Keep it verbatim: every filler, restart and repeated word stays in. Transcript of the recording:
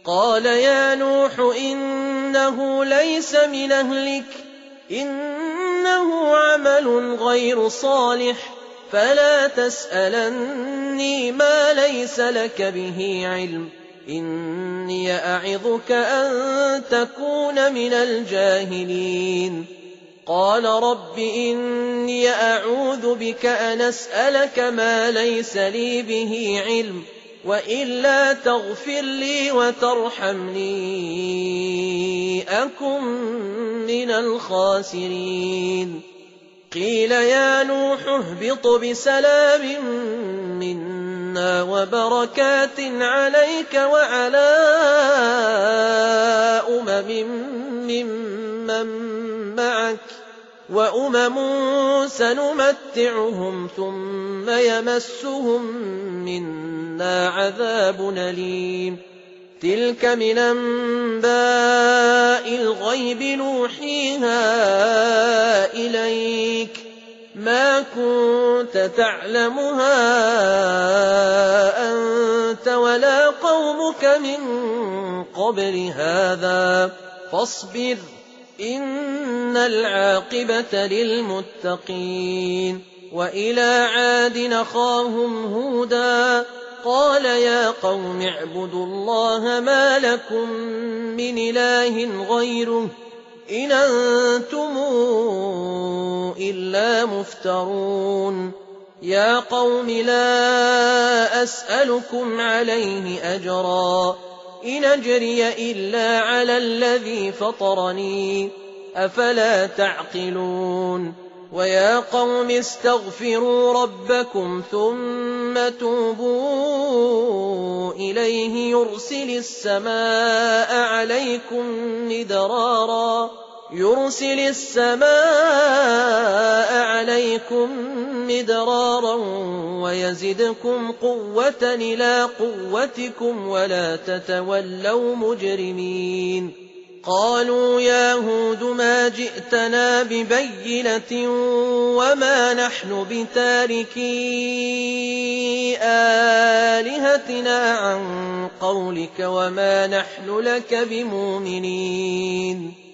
قال يا نوح إنه ليس من أهلك إنه عمل غير صالح فلا تسألني ما ليس لك به علم إني أعظك أن تكون من الجاهلين قال رب إني أعوذ بك أن أسألك ما ليس لي به علم وإلا تغفر لي وترحمني أكن من الخاسرين قيل يا نوح اهبط بسلام منا وبركات عليك وعلى أمم ممن معك وأمم سنمتعهم ثم يمسهم منا عذاب أليم تلك من أنباء الغيب نوحيها إليك ما كنت تعلمها أنت ولا قومك من قبل هذا فاصبر إن العاقبة للمتقين وإلى عاد أخاهم هودا قال يا قوم اعبدوا الله ما لكم من إله غيره إن أنتم إلا مفترون يا قوم لا أسألكم عليه أجرا إن أجري إلا على الذي فطرني أفلا تعقلون ويا قوم استغفروا ربكم ثم توبوا إليه يرسل السماء عليكم مدرارا يرسل السماء عليكم مدرارا ويزدكم قوة إلى قوتكم ولا تتولوا مجرمين قالوا يا هود ما جئتنا ببينة وما نحن بتاركي آلهتنا عن قولك وما نحن لك بمؤمنين